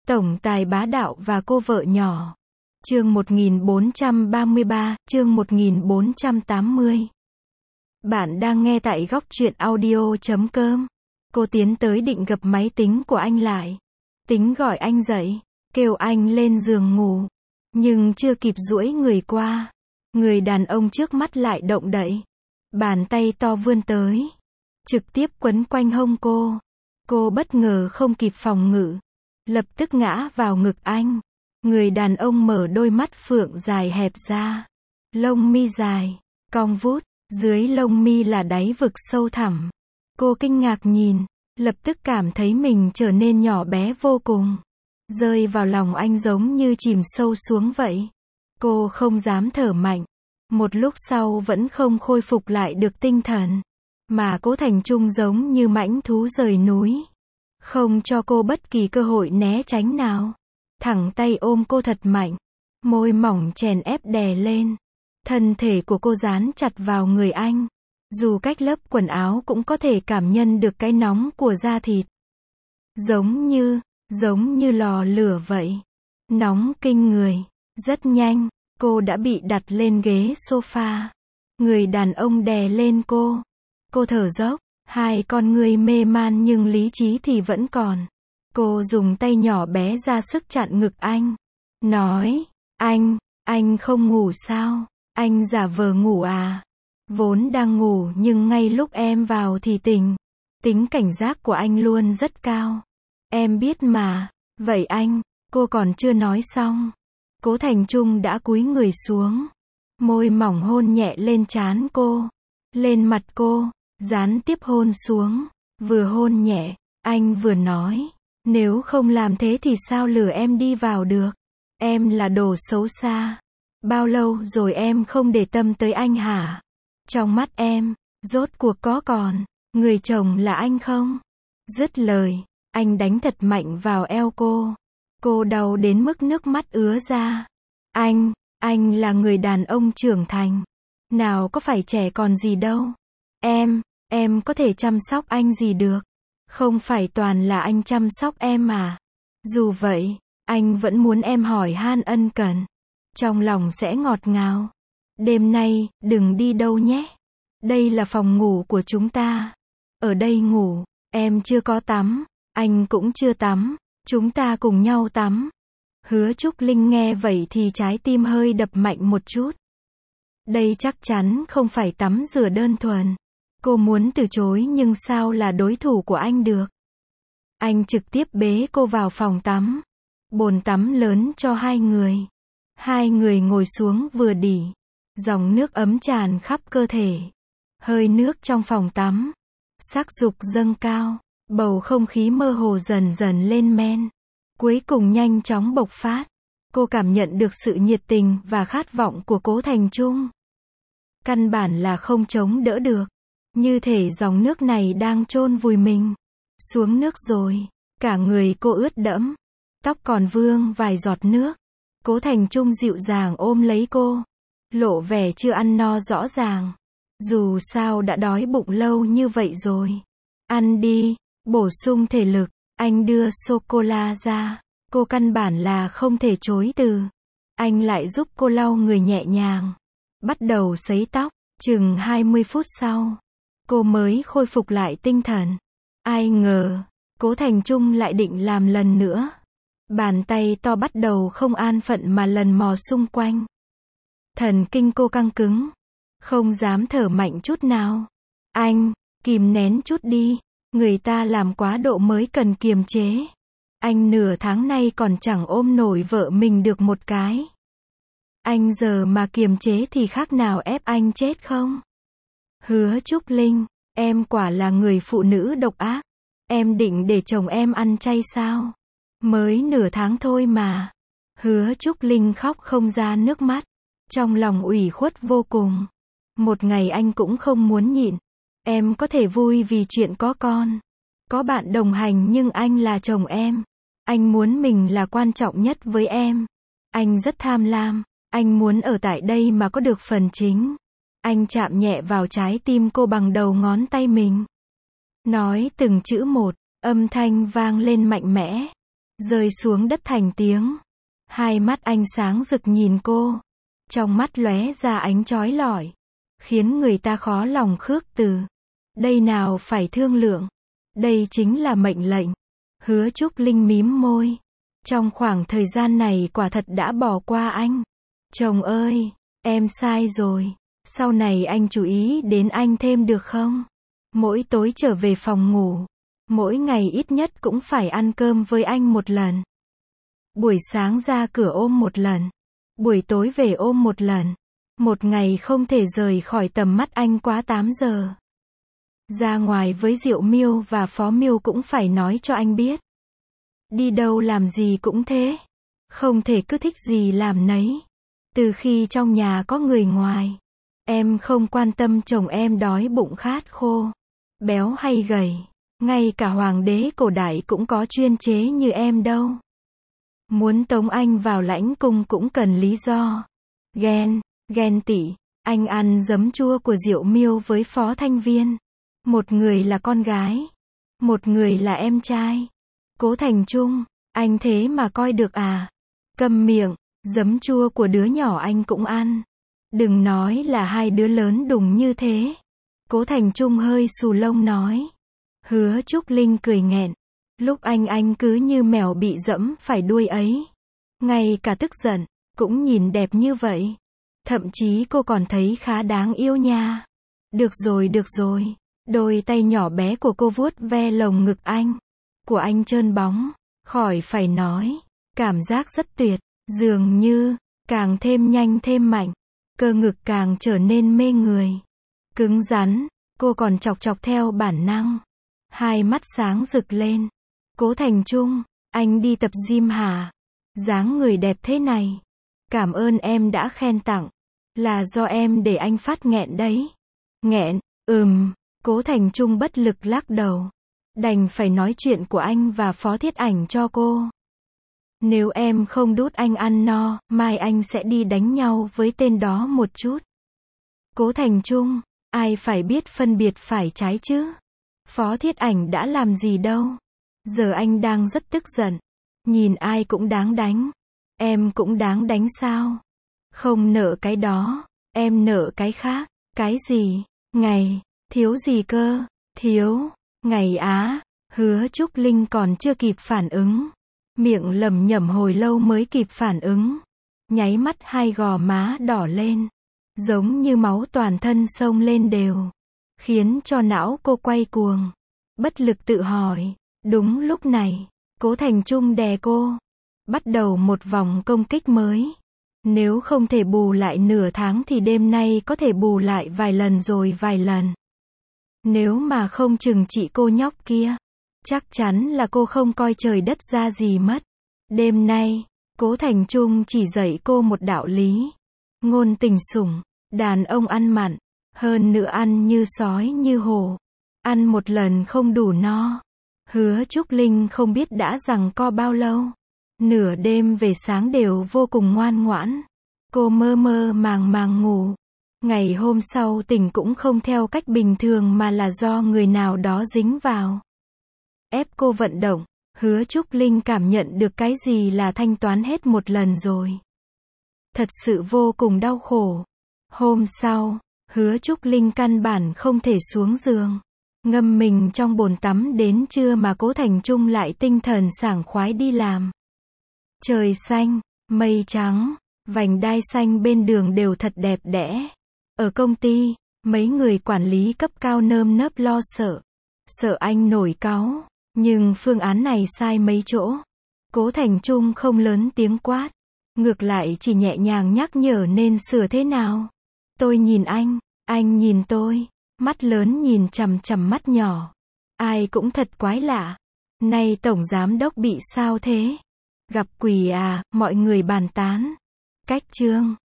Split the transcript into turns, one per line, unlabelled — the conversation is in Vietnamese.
Tổng tài bá đạo và cô vợ nhỏ. Chương 1433, chương 1480. Bạn đang nghe tại góc truyện audio.com. Cô tiến tới định gập máy tính của anh lại. Tính gọi anh dậy, kêu anh lên giường ngủ. Nhưng chưa kịp duỗi người qua, người đàn ông trước mắt lại động đậy. Bàn tay to vươn tới, trực tiếp quấn quanh hông cô. Cô bất ngờ không kịp phòng ngự, lập tức ngã vào ngực anh. Người đàn ông mở đôi mắt phượng dài hẹp ra, lông mi dài, cong vút, dưới lông mi là đáy vực sâu thẳm. Cô kinh ngạc nhìn, lập tức cảm thấy mình trở nên nhỏ bé vô cùng, rơi vào lòng anh giống như chìm sâu xuống vậy. Cô không dám thở mạnh, một lúc sau vẫn không khôi phục lại được tinh thần, mà Cố Thành Trung giống như mãnh thú rời núi, không cho cô bất kỳ cơ hội né tránh nào. Thẳng tay ôm cô thật mạnh, môi mỏng chèn ép đè lên. Thân thể của cô dán chặt vào người anh, dù cách lớp quần áo cũng có thể cảm nhận được cái nóng của da thịt. Giống như lò lửa vậy. Nóng kinh người. Rất nhanh, cô đã bị đặt lên ghế sofa. Người đàn ông đè lên cô. Cô thở dốc, hai con người mê man nhưng lý trí thì vẫn còn. Cô dùng tay nhỏ bé ra sức chặn ngực anh. Nói, anh không ngủ sao? Anh giả vờ ngủ à? Vốn đang ngủ nhưng ngay lúc em vào thì tỉnh. Tính cảnh giác của anh luôn rất cao. Em biết mà. Vậy anh, cô còn chưa nói xong. Cố Thành Trung đã cúi người xuống. Môi mỏng hôn nhẹ lên trán cô. Lên mặt cô, gián tiếp hôn xuống. Vừa hôn nhẹ, anh vừa nói. Nếu không làm thế thì sao lừa em đi vào được? Em là đồ xấu xa. Bao lâu rồi em không để tâm tới anh hả? Trong mắt em, rốt cuộc có còn người chồng là anh không? Dứt lời, anh đánh thật mạnh vào eo cô. Cô đau đến mức nước mắt ứa ra. Anh là người đàn ông trưởng thành. Nào có phải trẻ con gì đâu. Em có thể chăm sóc anh gì được. Không phải toàn là anh chăm sóc em mà. Dù vậy, anh vẫn muốn em hỏi han ân cần. Trong lòng sẽ ngọt ngào. Đêm nay, đừng đi đâu nhé. Đây là phòng ngủ của chúng ta. Ở đây ngủ, em chưa có tắm, anh cũng chưa tắm. Chúng ta cùng nhau tắm. Hứa Trúc Linh nghe vậy thì trái tim hơi đập mạnh một chút. Đây chắc chắn không phải tắm rửa đơn thuần. Cô muốn từ chối nhưng sao là đối thủ của anh được. Anh trực tiếp bế cô vào phòng tắm. Bồn tắm lớn cho hai người. Hai người ngồi xuống vừa đỉ. Dòng nước ấm tràn khắp cơ thể. Hơi nước trong phòng tắm. Sắc dục dâng cao. Bầu không khí mơ hồ dần dần lên men. Cuối cùng nhanh chóng bộc phát. Cô cảm nhận được sự nhiệt tình và khát vọng của Cố Thành Trung. Căn bản là không chống đỡ được. Như thể dòng nước này đang chôn vùi mình. Xuống nước rồi. Cả người cô ướt đẫm. Tóc còn vương vài giọt nước. Cố Thành Trung dịu dàng ôm lấy cô. Lộ vẻ chưa ăn no rõ ràng. Dù sao đã đói bụng lâu như vậy rồi. Ăn đi, bổ sung thể lực. Anh đưa sô-cô-la ra. Cô căn bản là không thể chối từ. Anh lại giúp cô lau người nhẹ nhàng. Bắt đầu sấy tóc. Chừng 20 phút sau, cô mới khôi phục lại tinh thần. Ai ngờ, Cố Thành Trung lại định làm lần nữa. Bàn tay to bắt đầu không an phận mà lần mò xung quanh. Thần kinh cô căng cứng. Không dám thở mạnh chút nào. Anh, kìm nén chút đi. Người ta làm quá độ mới cần kiềm chế. Anh nửa tháng nay còn chẳng ôm nổi vợ mình được một cái. Anh giờ mà kiềm chế thì khác nào ép anh chết không? Hứa Trúc Linh, em quả là người phụ nữ độc ác. Em định để chồng em ăn chay sao? Mới nửa tháng thôi mà. Hứa Trúc Linh khóc không ra nước mắt. Trong lòng ủy khuất vô cùng. Một ngày anh cũng không muốn nhịn. Em có thể vui vì chuyện có con. Có bạn đồng hành nhưng anh là chồng em. Anh muốn mình là quan trọng nhất với em. Anh rất tham lam. Anh muốn ở tại đây mà có được phần chính. Anh chạm nhẹ vào trái tim cô bằng đầu ngón tay mình. Nói từng chữ một, âm thanh vang lên mạnh mẽ. rơi xuống đất thành tiếng. Hai mắt anh sáng rực nhìn cô. Trong mắt lóe ra ánh chói lọi, khiến người ta khó lòng khước từ. Đây nào phải thương lượng. Đây chính là mệnh lệnh. Hứa Trúc Linh mím môi. Trong khoảng thời gian này quả thật đã bỏ qua anh. Chồng ơi, em sai rồi. Sau này anh chú ý đến anh thêm được không? Mỗi tối trở về phòng ngủ, mỗi ngày ít nhất cũng phải ăn cơm với anh một lần. Buổi sáng ra cửa ôm một lần. Buổi tối về ôm một lần. Một ngày không thể rời khỏi tầm mắt anh quá 8 giờ. Ra ngoài với Diệu Miêu và Phó Miêu cũng phải nói cho anh biết. Đi đâu làm gì cũng thế. Không thể cứ thích gì làm nấy. Từ khi trong nhà có người ngoài, em không quan tâm chồng em đói bụng khát khô, béo hay gầy. Ngay cả hoàng đế cổ đại cũng có chuyên chế như em đâu. Muốn tống anh vào lãnh cung cũng cần lý do. Ghen tị. Anh ăn giấm chua của Diệu Miêu với Phó Thanh Viên. Một người là con gái, một người là em trai. Cố Thành Trung, anh thế mà coi được à? Câm miệng, giấm chua của đứa nhỏ anh cũng ăn. Đừng nói là hai đứa lớn đùng như thế. Cố Thành Trung hơi xù lông nói. Hứa Trúc Linh cười nghẹn. Lúc anh cứ như mèo bị dẫm phải đuôi ấy. Ngay cả tức giận, cũng nhìn đẹp như vậy. Thậm chí cô còn thấy khá đáng yêu nha. Được rồi. Đôi tay nhỏ bé của cô vuốt ve lồng ngực anh. Của anh trơn bóng. Khỏi phải nói. Cảm giác rất tuyệt. Dường như, càng thêm nhanh thêm mạnh. Cơ ngực càng trở nên mê người. Cứng rắn, cô còn chọc theo bản năng. Hai mắt sáng rực lên. Cố Thành Trung, anh đi tập gym hả? Dáng người đẹp thế này. Cảm ơn em đã khen tặng. Là do em để anh phát nghẹn đấy. Nghẹn, Cố Thành Trung bất lực lắc đầu. Đành phải nói chuyện của anh và Phó Thiết Ảnh cho cô. Nếu em không đút anh ăn no, mai anh sẽ đi đánh nhau với tên đó một chút. Cố Thành Trung, ai phải biết phân biệt phải trái chứ? Phó Thiết Ảnh đã làm gì đâu. Giờ anh đang rất tức giận. Nhìn ai cũng đáng đánh. Em cũng đáng đánh sao? Không nợ cái đó, em nợ cái khác. Cái gì? Ngày, thiếu gì cơ? Thiếu, ngày á. Hứa Trúc Linh còn chưa kịp phản ứng. Miệng lẩm nhẩm hồi lâu mới kịp phản ứng. Nháy mắt hai gò má đỏ lên. Giống như máu toàn thân xông lên đều. Khiến cho não cô quay cuồng. Bất lực tự hỏi. Đúng lúc này, Cố Thành Trung đè cô. Bắt đầu một vòng công kích mới. Nếu không thể bù lại nửa tháng thì đêm nay có thể bù lại vài lần rồi vài lần. Nếu mà không trừng trị cô nhóc kia, chắc chắn là cô không coi trời đất ra gì mất. Đêm nay, Cố Thành Trung chỉ dạy cô một đạo lý. Ngôn tình sủng, đàn ông ăn mặn, hơn nữa ăn như sói như hổ. Ăn một lần không đủ no. Hứa Trúc Linh không biết đã giằng co bao lâu. Nửa đêm về sáng đều vô cùng ngoan ngoãn. Cô mơ màng ngủ. Ngày hôm sau tỉnh cũng không theo cách bình thường mà là do người nào đó dính vào. Ép cô vận động. Hứa Trúc Linh cảm nhận được cái gì là thanh toán hết một lần rồi. Thật sự vô cùng đau khổ. Hôm sau, Hứa Trúc Linh căn bản không thể xuống giường. Ngâm mình trong bồn tắm đến trưa mà Cố Thành Trung lại tinh thần sảng khoái đi làm. Trời xanh, mây trắng, vành đai xanh bên đường đều thật đẹp đẽ. Ở công ty, mấy người quản lý cấp cao nơm nớp lo sợ. Sợ anh nổi cáu, nhưng phương án này sai mấy chỗ. Cố Thành Trung không lớn tiếng quát. Ngược lại chỉ nhẹ nhàng nhắc nhở nên sửa thế nào. Tôi nhìn anh nhìn tôi. Mắt lớn nhìn chằm chằm mắt nhỏ. Ai cũng thật quái lạ. Nay tổng giám đốc bị sao thế? Gặp quỷ à, mọi người bàn tán. Cách chương